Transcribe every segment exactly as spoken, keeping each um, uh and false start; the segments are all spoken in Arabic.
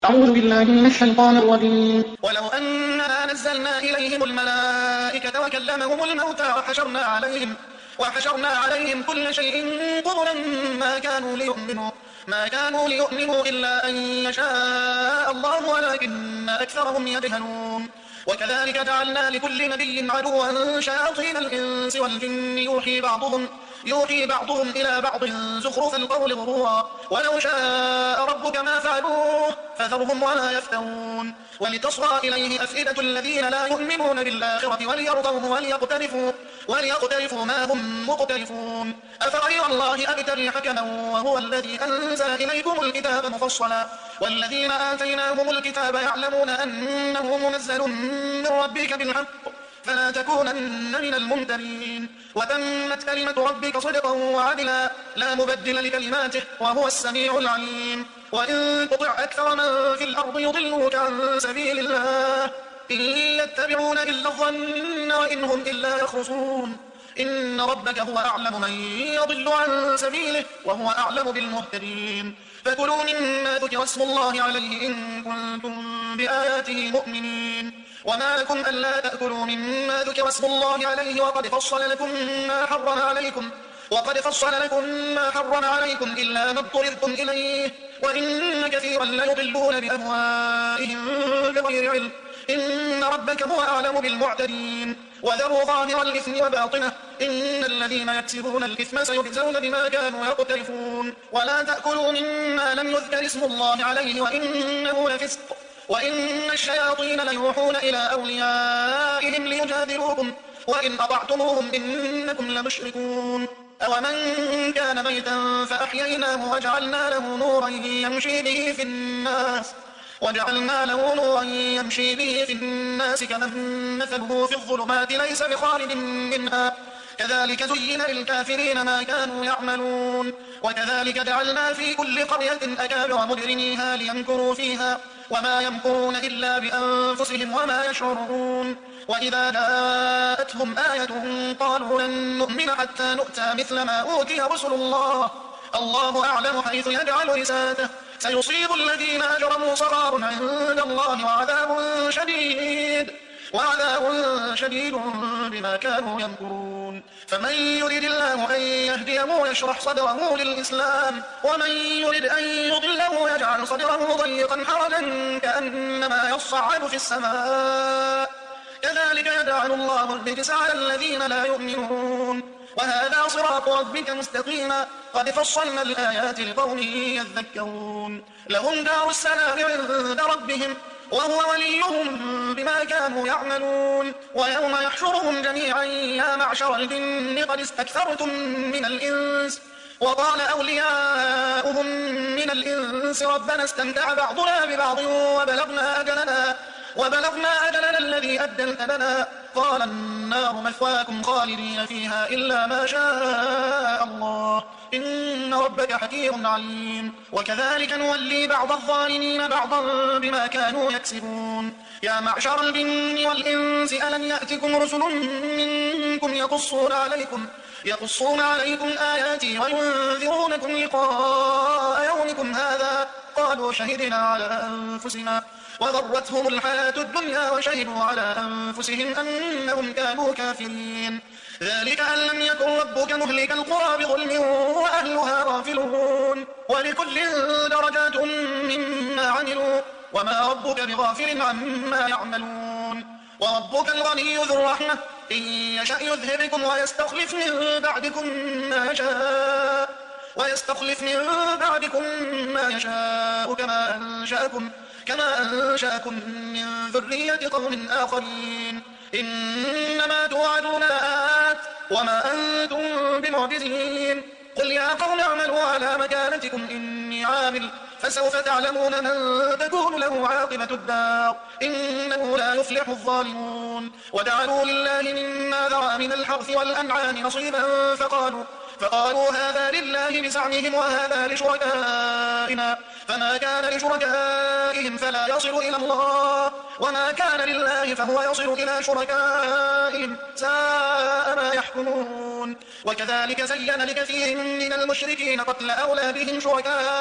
أعوذ بالله من الشيطان الرجيم. ولو أننا نزلنا إليهم الملائكة وكلمهم الموتى وحشرنا عليهم وحشرنا عليهم كل شيء قبلا ما كانوا ليؤمنوا ما كانوا ليؤمنوا إلا أن يشاء الله ولكن أكثرهم يجهلون. وكذلك جعلنا لكل نبي عدوا شياطين الإنس والجن يوحي بعضهم يوحي بعضهم إلى بعض زخرف القول غرورا ولو شاء ربك ما فعلوه فذرهم ولا يفترون. ولتصغى إليه أفئدة الذين لا يؤمنون بالآخرة وليرضوه وليقترفوا, وليقترفوا ما هم مقترفون. أفغير الله أبتغي حكما وهو الذي أنزل إليكم الكتاب مفصلا والذين آتيناهم الكتاب يعلمون أنه منزل من ربك بالحق فلا تكونن من الممترين. وتمت كلمة ربك صدقا وعدلا لا مبدل لكلماته وهو السميع العليم. وإن تطع أكثر من في الأرض يضلوك عن سبيل الله إن يتبعون إلا الظن وإن هم إلا يخرصون. إن ربك هو أعلم من يضل عن سبيله وهو أعلم بالمهتدين. فكلوا مما ذكر اسم الله عليه إن كنتم بآياته مؤمنين. وما لكم ألا تأكلوا مما ذكر اسم الله عليه وقد فصل لكم ما حرم عليكم وقد فصل لكم ما حرم عليكم إلا ما اضطررتم إليه وإن كثيرا ليضلون بأهوائهم بغير علم. إن ربك هو أعلم بالمعتدين. وذروا ظاهر الإثم وباطنه إن الذين يكسبون الإثم سيجزون بما كانوا يقترفون. ولا تأكلوا مما لم يذكر اسم الله عليه وإنه لفسق وإن الشياطين ليوحون إلى أوليائهم ليجادلوكم وإن أطعتموهم إنكم لمشركون. أومن كان ميتا فأحييناه وجعلنا له نورا يمشي به في الناس وجعلنا له نورا يمشي به في الناس كمن مثله في الظلمات ليس بخارج منها كذلك زين للكافرين ما كانوا يعملون. وكذلك جعلنا في كل قرية أكابر مجرميها ليمكروا فيها وما يمكرون إلا بأنفسهم وما يشعرون. وإذا جاءتهم آية قالوا لن نؤمن حتى نؤتى مثل ما أوتي رسل الله الله أعلم حيث يجعل رسالته سيصيب الذين أجرموا صغار عند الله وعذاب شديد وعذاب شديد بما كانوا يمكرون. فمن يريد الله أن يهديه يشرح صدره للإسلام ومن يريد أن يضله يجعل صدره ضيقا حرجا كأنما يصعد في السماء كذلك يجعل الله الرجس على الذين لا يؤمنون. وهذا صراط ربك مستقيما قد فصلنا الآيات لقوم يذكرون. لهم دار السلام عند ربهم وهو وليهم بما كانوا يعملون. ويوم يحشرهم جميعا يا معشر الجن قد استكثرتم من الإنس وقال أولياؤهم من الإنس ربنا استمتع بعضنا ببعض وبلغنا أجلنا وبلغنا أجلنا الذي أجلت لنا قال النار مثواكم خالدين فيها إلا ما شاء الله إن ربك حكيم عليم. وكذلك نولي بعض الظالمين بعضا بما كانوا يكسبون. يا معشر الجن والإنس ألم يأتكم رسل منكم يقصون عليكم يقصون عليكم آياتي وينذرونكم لقاء يومكم هذا قالوا شهدنا على أنفسنا وغرتهم الحياة الدنيا وشهدوا على أنفسهم أنهم كانوا كافرين. ذلك أن لم يكن ربك مهلك القرى بظلم وأهلها غافلون ولكل درجات مما عملوا وما ربك بغافل عما يعملون. وربك الغني ذو الرحمة إن يشأ يذهبكم ويستخلف من بعدكم ما يشاء ويستخلف من بعدكم ما يشاء كما أنشأكم كما أنشأكم من ذرية قوم آخرين. إنما توعدون لآت وما أنتم بمعجزين. قل يا قوم اعملوا على مكانتكم إني عامل فسوف تعلمون من تكون له عاقبة الدار إنه لا يفلح الظالمون. وجعلوا لله مما ذرأ من الحرث والأنعام نصيبا فقالوا فقالوا هذا لله بزعمهم وهذا لشركائنا فما كان لشركائهم فلا يصل إلى الله وما كان لله فهو يصل إلى شركائهم ساء ما يحكمون. وكذلك زين لكثير من المشركين قتل أولادهم شركائهم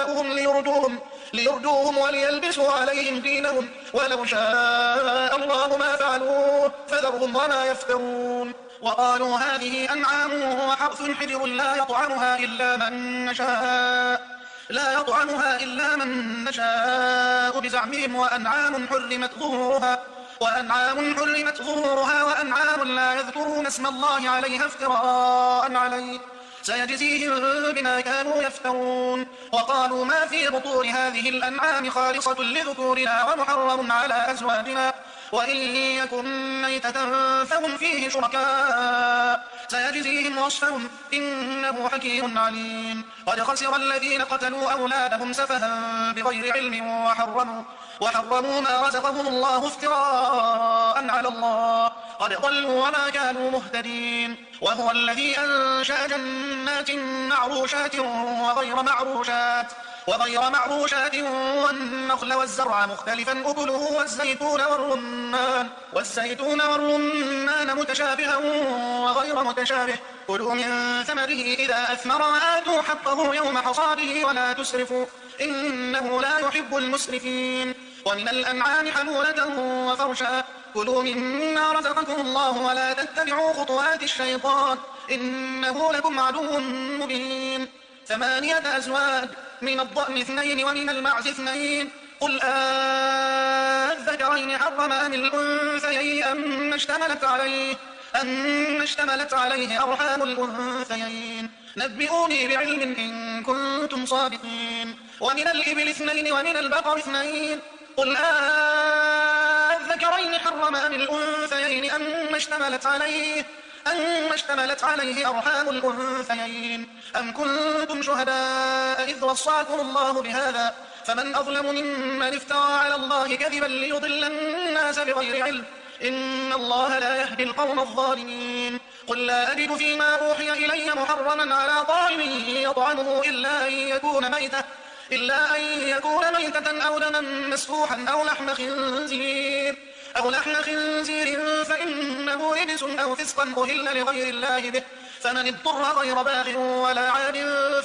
أولياؤهم ليردوهم, ليردوهم وليلبسوا عليهم دينهم ولو شاء الله ما فعلوه فذرهم وما يفترون. وقالوا هذه أنعام وحرث حجر لا يطعمها إلا من نشاء لا يطعمها إلا من نشاء بزعمهم وأنعام حرمت ظهورها وأنعام حرمت ظهورها وأنعام لا يذكرون اسم الله عليها افتراء عليه سيجزيهم بما كانوا يفترون. وقالوا ما في بطون هذه الأنعام خالصة لذكورنا ومحرم على أزواجنا وإن يكن ميتة فهم فيه شركاء سيجزيهم وصفهم إنه حكيم عليم. قد خسر الذين قتلوا أولادهم سفها بغير علم وحرموا, وحرموا ما رزقهم الله افتراء على الله قد ضلوا وما كانوا مهتدين. وهو الذي أنشأ جنات معروشات وغير معروشات وغير معروشات والنخل والزرع مختلفا أكله والزيتون والرمان والزيتون والرمان متشابها وغير متشابه كلوا من ثمره إذا أثمر وآتوا حقه يوم حصاده ولا تسرفوا إنه لا يحب المسرفين. ومن الأنعام حمولة وفرشا كلوا مما رزقكم الله ولا تتبعوا خطوات الشيطان إنه لكم عدو مبين. ثمانية أزواج من الضأن اثنين ومن المعز اثنين قل أذكرين حرم أم الأنثيين أم اشتملت عليه أم اشتملت عليه أرحام الأنثيين نبئوني بعلم إن كنتم صادقين. ومن الإبل اثنين ومن البقر اثنين قل أذكرين حرم أم الأنثيين أم اشتملت عليه أم اشتملت عليه أرحام الأنثيين أم كنتم شهداء إذ وصاكم الله بهذا فمن أظلم ممن افترى على الله كذبا ليضل الناس بغير علم إن الله لا يهدي القوم الظالمين. قل لا أجد فيما أوحي إلي محرما على طاعم يطعمه إلا أن يكون ميتة إلا أن يكون ميتة أو دما مسفوحا أو لحم خنزير أو لحم خنزير فإنه رجس أو فسقا أهل لغير الله به فمن اضطر غير باغ ولا عاد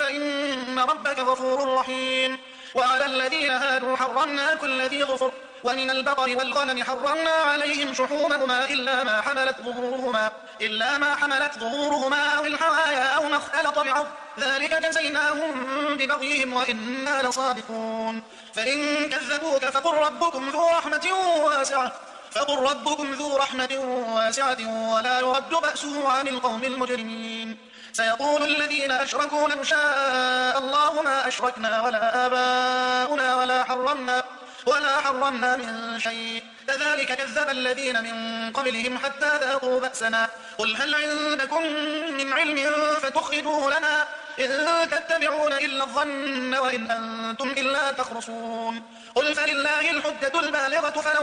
فإن ربك غفور رحيم. وعلى الذين هادوا حرمنا كل ذي ظفر ومن البقر والغنم حرمنا عليهم شحومهما إلا ما حملت ظهورهما إلا ما حملت ظهورهما أو الحوايا أو ما اختلط بعض ذلك جزيناهم ببغيهم وإنا لصادقون. فإن كذبوك فقل ربكم ذو رحمة واسعة فقل ربكم ذو رحمة واسعة ولا يرد بأسه عن القوم المجرمين. سيقول الذين أشركوا لو شاء الله ما أشركنا ولا آباؤنا ولا حرمنا ولا حرمنا من شيء كذلك كذب الذين من قبلهم حتى ذاقوا بأسنا قل هل عندكم من علم فتخرجوه لنا إن تتبعون إلا الظن وإن أنتم إلا تخرصون. قل فلله الحجة البالغة فلو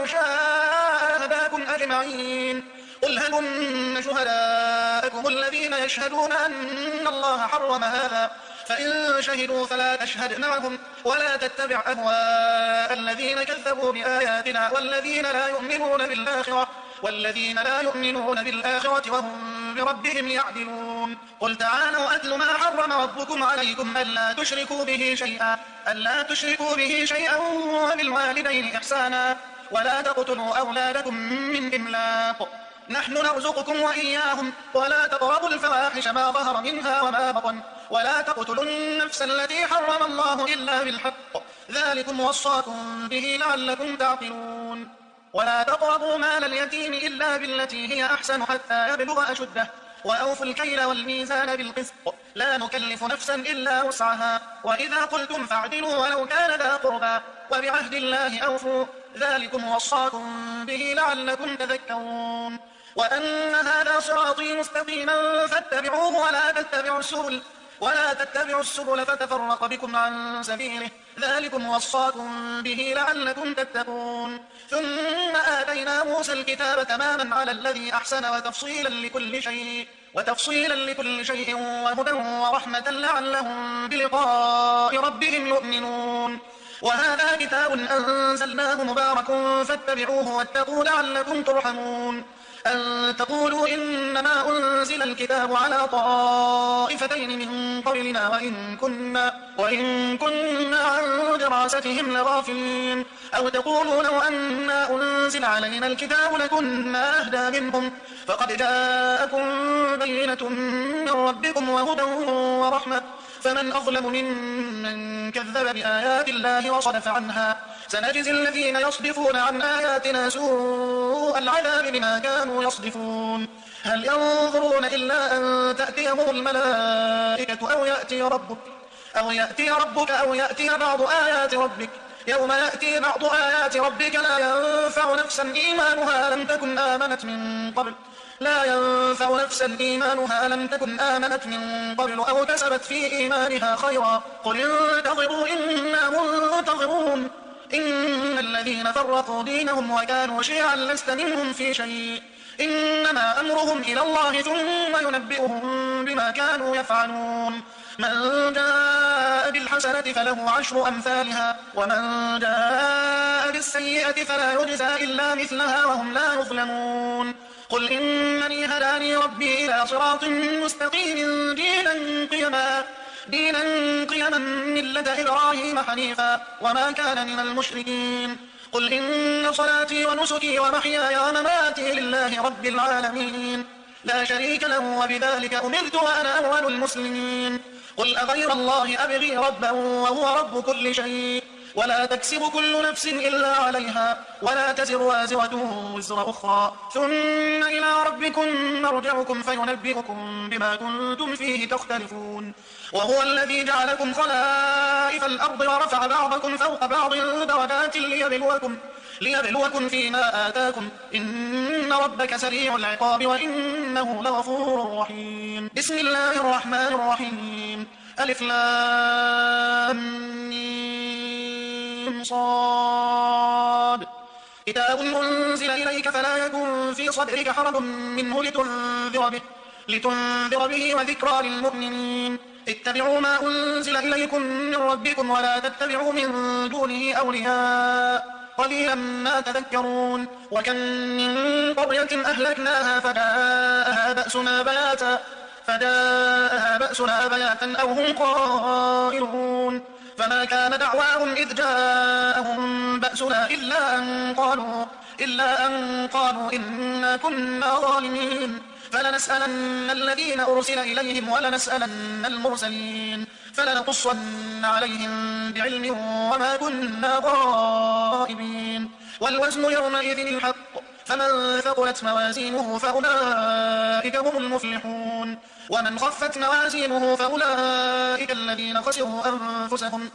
شاء هداكم أجمعين. قل هلم شهداءكم الذين يشهدون أن الله حرم هذا فإن شهدوا فلا تشهد معهم ولا تتبع أهواء الذين كذبوا بآياتنا والذين لا يؤمنون بالآخرة والذين لا يؤمنون بالآخرة وهم بربهم يعدلون. قل تعالوا أتل ما حرم ربكم عليكم ألا تشركوا به شيئا ألا تشركوا به شيئا وبالوالدين إحسانا ولا تقتلوا أولادكم من إملاق نحن نرزقكم وإياهم ولا تقربوا الفواحش ما ظهر منها وما بطن ولا تقتلوا النفس التي حرم الله إلا بالحق ذلكم وصاكم به لعلكم تعقلون. ولا تقربوا مال اليتيم إلا بالتي هي أحسن حتى يبلغ أشده وأوفوا الكيل والميزان بالقسط لا نكلف نفسا إلا وسعها وإذا قلتم فاعدلوا ولو كان ذا قربى وبعهد الله أوفوا ذلكم وصاكم به لعلكم تذكرون. وأن هذا صراطي مستقيما فاتبعوه ولا تتبعوا السبل ولا تتبعوا السبل فتفرق بكم عن سبيله ذلكم وصاكم به لعلكم تتقون. ثم آتينا موسى الكتاب تماما على الذي أحسن وتفصيلا لكل شيء وتفصيلا لكل شيء وهدى ورحمة لعلهم بلقاء ربهم يؤمنون. وهذا كتاب أنزلناه مبارك فاتبعوه واتقوا لعلكم ترحمون. أن تقولوا إنما أنزل الكتاب على طائفتين من قبلنا وإن كنا, وإن كنا عن دراستهم لغافلين أو تقولوا لو أنا أنزل علينا الكتاب لكنا أهدى منهم فقد جاءكم بينة من ربكم وهدى ورحمة فمن أظلم ممن كذب بآيات الله وصدف عنها سنجزي الذين يصدفون عن آياتنا سوء العذاب بما كانوا يصدفون هل ينظرون إلا أن تأتيهم الملائكة أو يأتي ربك أو يأتي ربك أو يأتي بعض آيات ربك يوم يأتي بعض آيات ربك لا ينفع نفسا إيمانها لم تكن آمنت من قبل لا ينفع نفسا إيمانها لم تكن آمنت من قبل أو كسبت في إيمانها خيرا قل انتظروا إنا منتظرون إن الذين فرقوا دينهم وكانوا شيعا لست منهم في شيء إنما أمرهم إلى الله ثم ينبئهم بما كانوا يفعلون من جاء بالحسنة فله عشر أمثالها ومن جاء بالسيئة فلا يجزى إلا مثلها وهم لا يظلمون قل إنني هداني ربي إلى صراط مستقيم دينا قيما دينا قيما ملة إبراهيم حنيفا وما كان من المشركين قل إن صلاتي ونسكي ومحياي ومماتي لله رب العالمين لا شريك له وبذلك أمرت وأنا أول المسلمين قل أغير الله أبغي ربا وهو رب كل شيء ولا تكسب كل نفس إلا عليها ولا تزر وازرة وزر أخرى ثم إلى ربكم مرجعكم فينبئكم بما كنتم فيه تختلفون وهو الذي جعلكم خلائف الأرض ورفع بعضكم فوق بعض درجات ليبلوكم, ليبلوكم فيما آتاكم إن ربك سريع العقاب وإنه لغفور رحيم بسم الله الرحمن الرحيم ألف لام ميم صاد كتاب أنزل إليك فلا يكن في صدرك حرج منه لتنذر به, لتنذر به وذكرى للمؤمنين اتبعوا ما أنزل إليكم من ربكم ولا تتبعوا من دونه أولياء قليلا ما تذكرون وكم من قرية أهلكناها فجاءها بأسنا بياتا فجاءها بأسنا بياتا أو هم قائلون فما كان دعواهم إذ جاءهم بأسنا إلا أن قالوا, إلا أن قالوا إنا كنا ظالمين فلنسألن الذين أرسل إليهم ولنسألن المرسلين فلنقصن عليهم بعلم وما كنا غائبين والوزن يومئذ الحق فمن ثقلت موازينه فأولئك هم المفلحون ومن خفت موازينه فأولئك الذين خسروا أنفسهم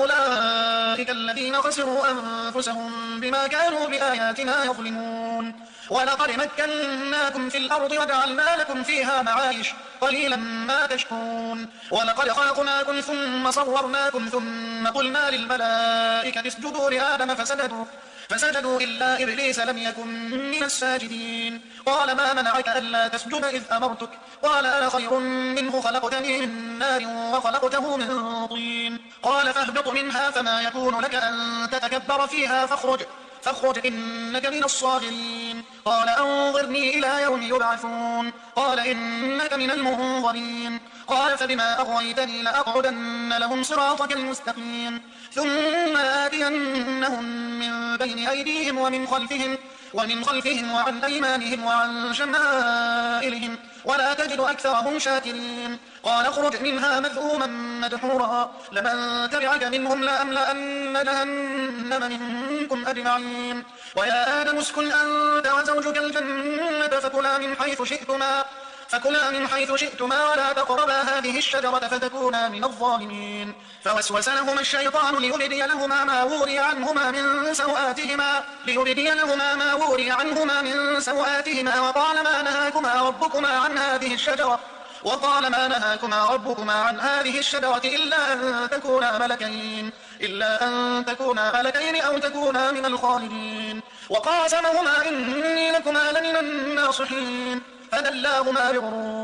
فأولئك الذين خسروا أنفسهم بما كانوا بآياتنا يظلمون ولقد مكناكم في الأرض وجعلنا لكم فيها معايش قليلا ما تشكرون ولقد خلقناكم ثم صورناكم ثم قلنا للملائكة اسجدوا لآدم فسجدوا فسجدوا إلا إبليس لم يكن من الساجدين قال ما منعك ألا تسجد إذ أمرتك قال أنا خير منه خلقتني من نار وخلقته من طين قال فاهبط منها فما يكون لك أن تتكبر فيها فاخرج فاخرج إنك من الصاغرين قال أنظرني إلى يوم يبعثون قال إنك من المنظرين قال فبما أغويتني لأقعدن لهم صراطك المستقيم ثم آتينهم من بين أيديهم ومن خلفهم ومن خلفهم وعن أيمانهم وعن شمائلهم ولا تجد أكثرهم شاكرين قال اخرج منها مذءوما مدحورا لمن تبعك منهم لأملأن جهنم منكم أجمعين ويا آدم اسكن أنت وزوجك الجنة فكلا من حيث شئتما فكلا من حيث شئتما ولا تقربا هذه الشجرة فتكونا من الظالمين فوسوس لهما الشيطان ليبدي لهما ما وري عنهما من سوآتهما ليبدي لهما ما وري عنهما من سوآتهما وقال ما نهاكما ربكما عن هذه الشجرة وقال ما نهاكما ربكما عن هذه الشجرة إلا أن تكونا ملكين إلا أن تكونا ملكين أو تكونا من الخالدين وقاسمهما إني لكما لمن الناصحين فدلاهما بغرور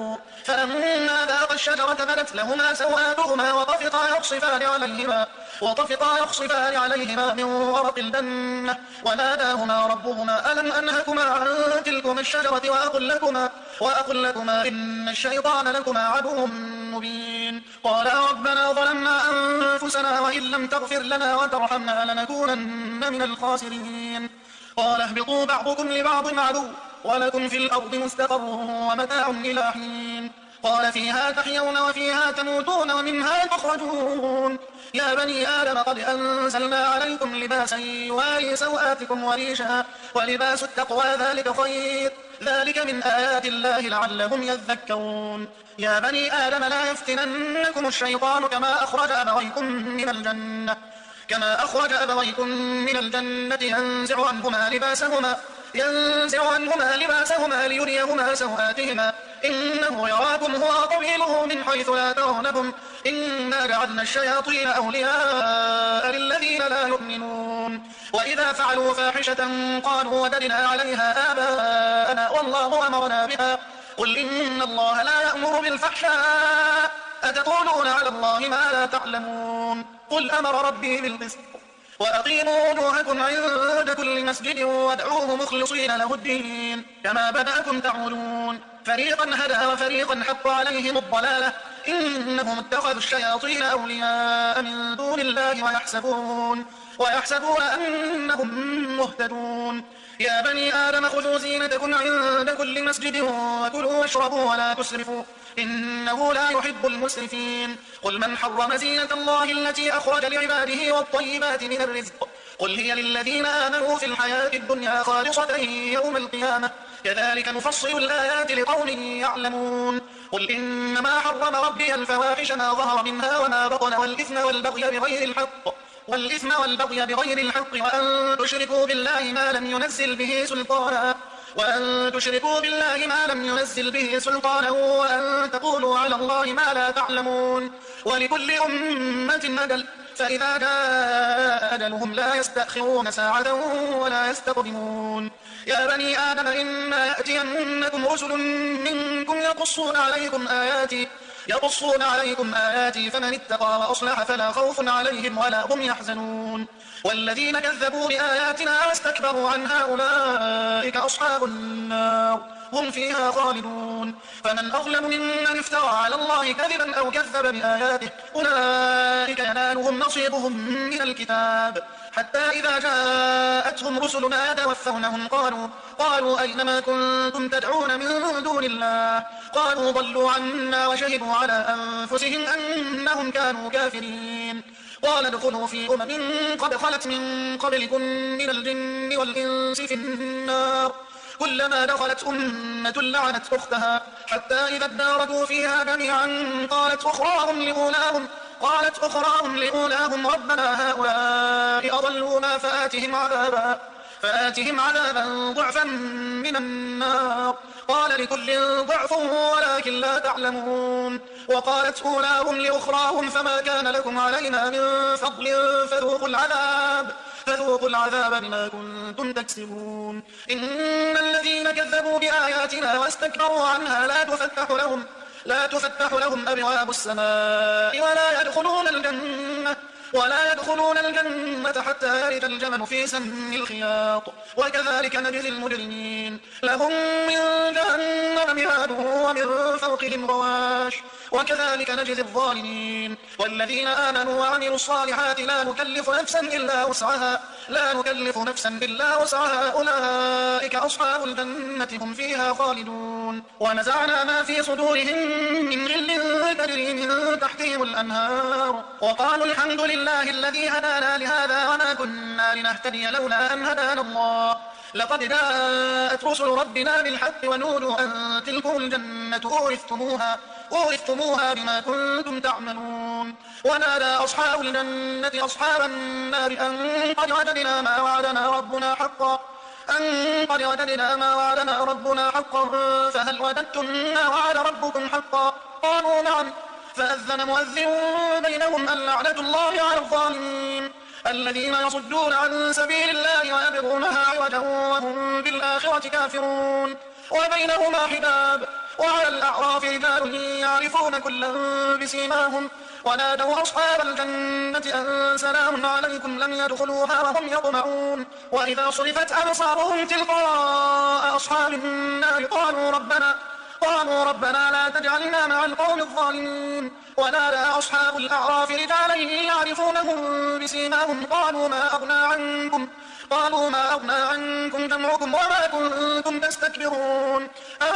فلما ذاقا الشجرة بدت لهما سوآتهما وطفقا يخصفان عليهما وطفقا يخصفان عليهما من ورق الجنة وناداهما ربهما ألم أنهكما عن تلكما الشجرة وأقل لكما, وأقل لكما إن الشيطان لكما عدو مبين قالا ربنا ظلمنا أنفسنا وإن لم تغفر لنا وترحمنا لنكونن من الخاسرين قال اهبطوا بعضكم لبعض عدو ولكم في الأرض مستقر ومتاع إلى حين قال فيها تحيون وفيها تموتون ومنها تخرجون يا بني آدم قد أنزلنا عليكم لباسا يواري سوآتكم وريشا ولباس التقوى ذلك خير ذلك من آيات الله لعلهم يذكرون يا بني آدم لا يفتننكم الشيطان كما أخرج أبويكم من الجنة كما أخرج أبويكم من الجنة ينزع عنهما لباسهما ينزع عنهما لباسهما ليريهما سوآتهما إنه يراكم هو قبيله من حيث لا ترونهم إنا جعلنا الشياطين أولياء للذين لا يؤمنون وإذا فعلوا فاحشة قالوا وجدنا عليها آباءنا والله أمرنا بها قل إن الله لا يأمر بالفحشاء أتقولون على الله ما لا تعلمون قل أمر ربي بالقسط وأقيموا وجوهكم عند كل مسجد وادعوه مخلصين له الدين كما بدأكم تعملون فريقا هدى وفريقا حق عليهم الضلالة إنهم اتخذوا الشياطين أولياء من دون الله ويحسبون, ويحسبون أنهم مهتدون يا بني آدم خذوا زينتكم عند كل مسجد وكلوا واشربوا ولا تسرفوا إنه لا يحب المسرفين قل من حرم زينة الله التي أخرج لعباده والطيبات من الرزق قل هي للذين آمنوا في الحياة الدنيا خالصة يوم القيامة كذلك نفصل الآيات لقوم يعلمون قل إنما حرم ربي الفواحش ما ظهر منها وما بطن والإثم والبغي بغير الحق والإثم والبغي بغير الحق وأن تشركوا بالله ما لم ينزل به سلطانا وأن تشركوا بالله ما لم ينزل به سلطانا وأن تقولوا على الله ما لا تعلمون ولكل أمة أجل فإذا جاء أجلهم لا يستأخرون ساعة ولا يستقدمون يا بني آدم إما يأتينكم رسل منكم يقصون عليكم آياتي يقصون عليكم آياتي فمن اتقى وأصلح فلا خوف عليهم ولا هم يحزنون والذين كذبوا بآياتنا واستكبروا عنها أولئك أصحاب النار هم فيها خالدون فمن أظلم ممن افترى على الله كذبا أو كذب بآياته أولئك ينالهم نصيبهم من الكتاب حتى إذا جاءتهم رسلنا يتوفونهم قالوا, قالوا أينما كنتم تدعون من دون الله قالوا ضلوا عنا وشهدوا على أنفسهم أنهم كانوا كافرين قال ادخلوا في أمم قد خلت من قبلكم من الجن والإنس في النار كلما دخلت أمة لعنت أختها حتى إذا اداركوا فيها جميعا قالت أخراهم لأولاهم قالت أخراهم لأولاهم ربنا هؤلاء أضلونا فآتهم عذابا فآتهم عذابا ضعفا من النار قال لكل ضعف ولكن لا تعلمون وقالت أولاهم لأخراهم فما كان لكم علينا من فضل فذوقوا العذاب فذوقوا العذاب بما كنتم تكسبون إن الذين كذبوا بآياتنا واستكبروا عنها لا تفتح لهم لا تفتح لهم أبواب السماء ولا يدخلون الجنة ولا يدخلون الجنة حتى يرد الجمل في سم الخياط وكذلك نجزي المجرمين لهم من جهنم مهاد ومن فوقهم غواش وكذلك نجزي الظالمين والذين آمنوا وعملوا الصالحات لا نكلف نفسا إلا وسعها لا نكلف نفسا إلا وسعها أولئك أصحاب الجنة هم فيها خالدون ونزعنا ما في صدورهم من غل تجري من تحتهم الأنهار وقالوا الحمد لله الذي هدانا لهذا وما كنا لنهتدي لولا أن هدانا الله لقد جاءت رسل ربنا بالحق ونودوا أن تلكم الجنة أورثتموها أورثتموها بما كنتم تعملون ونادى أصحاب الجنة أصحاب النار أن قد وجدنا ما وعدنا ربنا حقا أن قد وجدنا ما وعدنا ربنا حقا فهل وجدتم ما وعد ربكم حقا قالوا نعم فأذن مؤذن بينهم اللعنة الله على الظالمين الذين يصدون عن سبيل الله ويبغونها عوجا وهم بالآخرة كافرون وبينهما حجاب وعلى الأعراف رجال يعرفون كلا بسيماهم ونادوا أصحاب الجنة أن سلام عليكم لم يدخلوها وهم يطمعون وإذا صرفت أبصارهم تلقاء أصحاب النار قالوا ربنا قالوا ربنا لا تجعلنا مع القوم الظالمين ونادى أصحاب الأعراف رجالا يعرفونهم بسيماهم قالوا ما أغنى عنكم قالوا ما أغنى عنكم جمعكم وما كنتم تستكبرون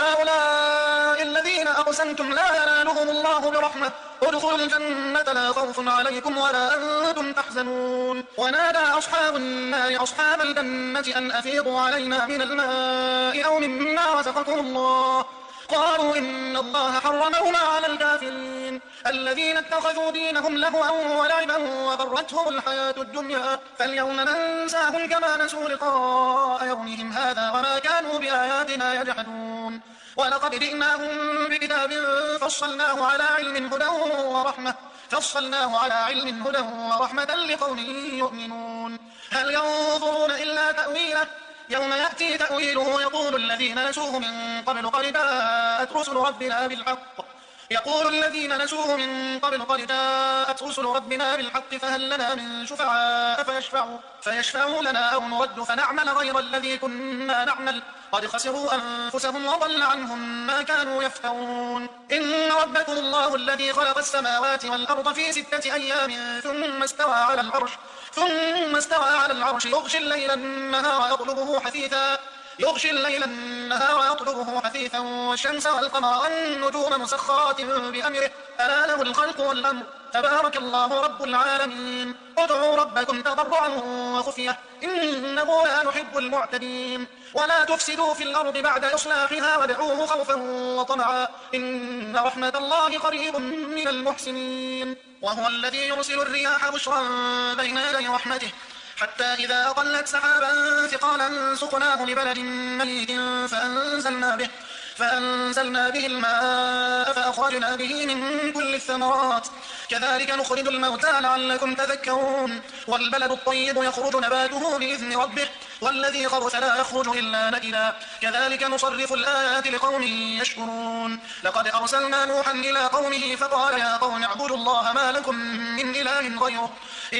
أهؤلاء الذين أقسمتم لا ينالهم الله برحمة ادخلوا الجنة لا خوف عليكم ولا أنتم تحزنون ونادى أصحاب النار أصحاب الجنة أن أفيضوا علينا من الماء أو مما رزقكم الله قالوا إن الله حرمهما على الكافرين الذين اتخذوا دينهم لهوا ولعبا وغرتهم الحياة الدنيا فاليوم ننساهم كما نسوا لقاء يومهم هذا وما كانوا بآياتنا يجحدون ولقد جئناهم بكتاب فصلناه على علم هدى ورحمة فصلناه على علم هدى ورحمة لقوم يؤمنون هل ينظرون إلا تأويله يوم يأتي تأويله يقول الذين نسوه من قبل قد جاءت رسل ربنا بالحق يقول الذين نسوه من قبل قد جاءت رسل ربنا بالحق فهل لنا من شفعاء فيشفعوا, فيشفعوا لنا أو نرد فنعمل غير الذي كنا نعمل قد خسروا أنفسهم وضل عنهم ما كانوا يفترون إن ربكم الله الذي خلق السماوات والأرض في ستة أيام ثم استوى على العرش ثم استوى على العرش يغشي الليل النهار يطلبه حثيثا يغشي الليل النهار يطلبه حثيثا والشمس والقمر والنجوم مسخرات بأمره ألا له الخلق والأمر تبارك الله رب العالمين ادعوا ربكم تضرعا وخفية إنه لا يحب المعتدين ولا تفسدوا في الأرض بعد إصلاحها وادعوه خوفا وطمعا إن رحمة الله قريب من المحسنين وهو الذي يرسل الرياح بشرا بين يدي رحمته حتى إذا أقلت سحابا ثقالا سقناه لبلد ميت فأنزلنا به فأنزلنا به الماء فأخرجنا به من كل الثمرات كذلك نخرج الموتى لعلكم تذكرون والبلد الطيب يخرج نباته بإذن ربه والذي خبث لا يخرج إلا نكدا كذلك نصرف الآيات لقوم يشكرون لقد أرسلنا نوحا إلى قومه فقال يا قوم اعبدوا الله ما لكم من إله غيره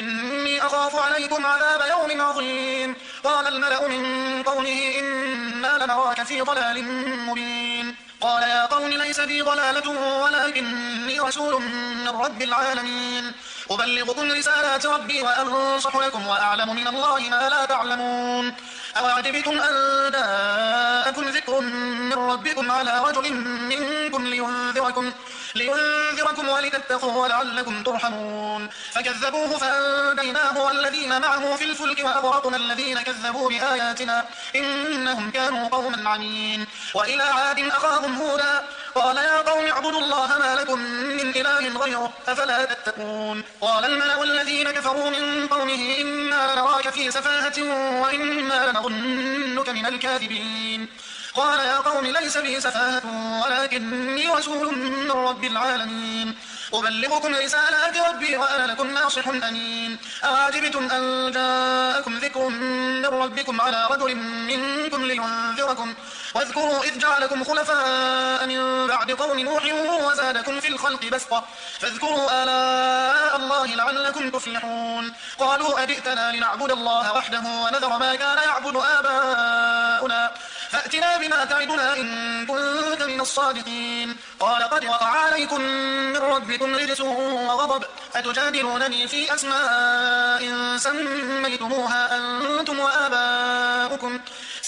إني أخاف عليكم عذاب يوم عظيم قال الملأ من قومه إنا لنراك في ضلال مبين قال يا قوم ليس بي ضلالة ولكني رسول من رب العالمين أبلغكم رسالات ربي وأنصح لكم وأعلم من الله ما لا تعلمون أوعجبتم أن جاءكم ذكر من ربكم على رجل منكم لينذركم لينذركم ولتتقوا ولعلكم ترحمون فكذبوه فأنجيناه والذين معه في الفلك وأغرقنا الذين كذبوا بآياتنا إنهم كانوا قوما عمين وإلى عاد أخاهم هودا قال يا قوم اعبدوا الله ما لكم من إله غيره أفلا تتقون قال الملأ الذين كفروا من قومه إنا لنراك في سفاهة وإنا لنظنك من الكاذبين قال يا قوم ليس بي سفاهة ولكني رسول من رب العالمين أبلغكم رسالات ربي وأنا لكم ناصح أمين أعجبتم أن جاءكم ذكر من ربكم على رجل منكم لينذركم واذكروا إذ جعلكم خلفاء من بعد قوم نوح وزادكم في الخلق بسطة فاذكروا آلاء الله لعلكم تفلحون قالوا أجئتنا لنعبد الله وحده ونذر ما كان يعبد آباؤنا فأتنا بما تعدنا إن كنت من الصادقين قال قد وقع عليكم من ربكم رجس وغضب أتجادلونني في أسماء سميتموها أنتم وآباؤكم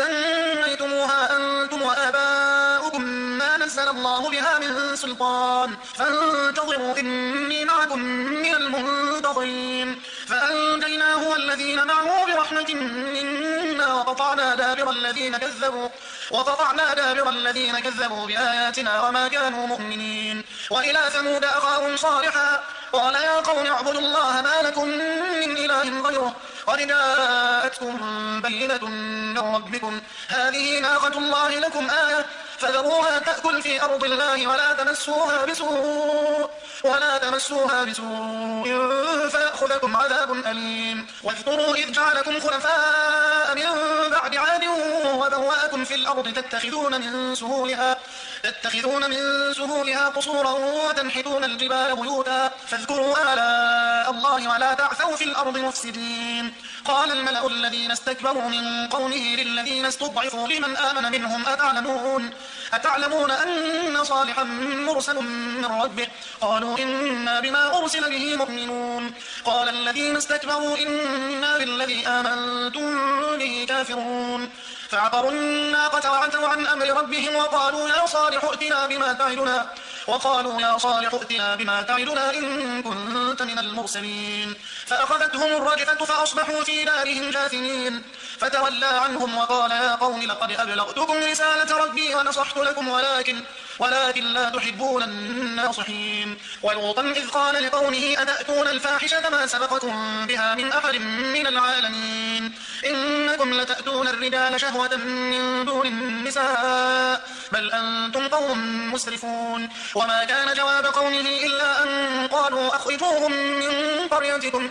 سميتموها أنتم وآباؤكم ما نزل الله بها من سلطان فانتظروا إني معكم من المنتظرين فأنجيناه والذين معه برحمة منا وقطعنا دابر الذين كذبوا وقطعنا دابر الذين كذبوا بآياتنا وما كانوا مؤمنين وإلى ثمود أخاهم صالحا قال يا قوم اعبدوا الله ما لكم من إله غيره قد جاءتكم بينة من ربكم هذه ناقة الله لكم آية فذروها تأكل في أرض الله ولا تمسوها بسوء ولا تمسوها بسوء فيأخذكم عذاب أليم واذكروا إذ جعلكم خلفاء من بعد عاد بوأكم في الأرض تتخذون من سهولها تتخذون من سهولها قصورا وتنحتون الجبال بيوتا فاذكروا آلاء الله ولا تعثوا في الأرض مفسدين. قال الملأ الذين استكبروا من قومه للذين استضعفوا لمن آمن منهم أتعلمون, أتعلمون أن صالحا مرسل من ربه قالوا إنا بما أرسل به مؤمنون. قال الذين استكبروا إنا بالذي آمنتم به كافرون. فعقروا الناقة وعتوا عن أمر ربهم وقالوا يا صالح ائتنا بما تعدنا وقالوا يا صالح ائتنا بما تعدنا إن كنت من المرسلين. فأخذتهم الرجفة فأصبحوا في دارهم جاثمين. فتولى عنهم وقال يا قوم لقد أبلغتكم رسالة ربي ونصحت لكم ولكن ولكن لا تحبون الناصحين. ولوطا إذ قال لقومه أتأتون الفاحشة ما سبقكم بها من أحد من العالمين إنكم لتأتون الرجال شهوة من دون النساء بل أنتم قوم مسرفون. وما كان جواب قومه إلا أن قالوا أخرجوهم من قريتكم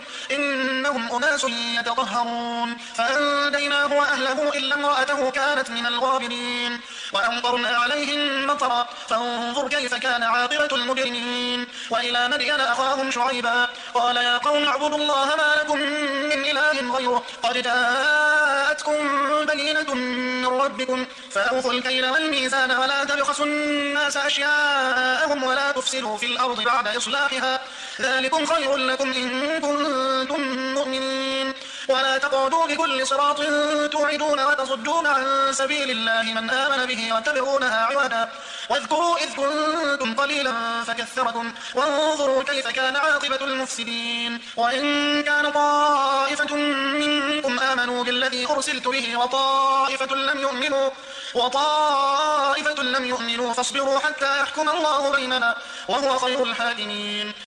إنهم أناس يتطهرون. فأنجيناه وأهله إلا امرأته كانت من الغابرين. وأمطرنا عليهم مطرا فانظر كيف كان عاقبة المجرمين. وإلى مدين أخاهم شعيبا قال يا قوم اعبدوا الله ما لكم من إله غيره قد جاءتكم بينة من ربكم فأوفوا الكيل والميزان ولا تبخسوا الناس أشياءهم ولا تفسدوا في الأرض بعد إصلاحها ذلكم خير لكم إن كنتم مؤمنين. ولا تقعدوا بكل صراط توعدون وتصدون عن سبيل الله من آمن به وتبغونها عودا واذكروا إذ كنتم قليلا فكثركم وانظروا كيف كان عاقبة المفسدين. وإن كان طائفة منكم آمنوا بالذي أرسلت به وطائفة لم يؤمنوا وطائفة لم يؤمنوا فاصبروا حتى يحكم الله بيننا وهو خير الحاكمين.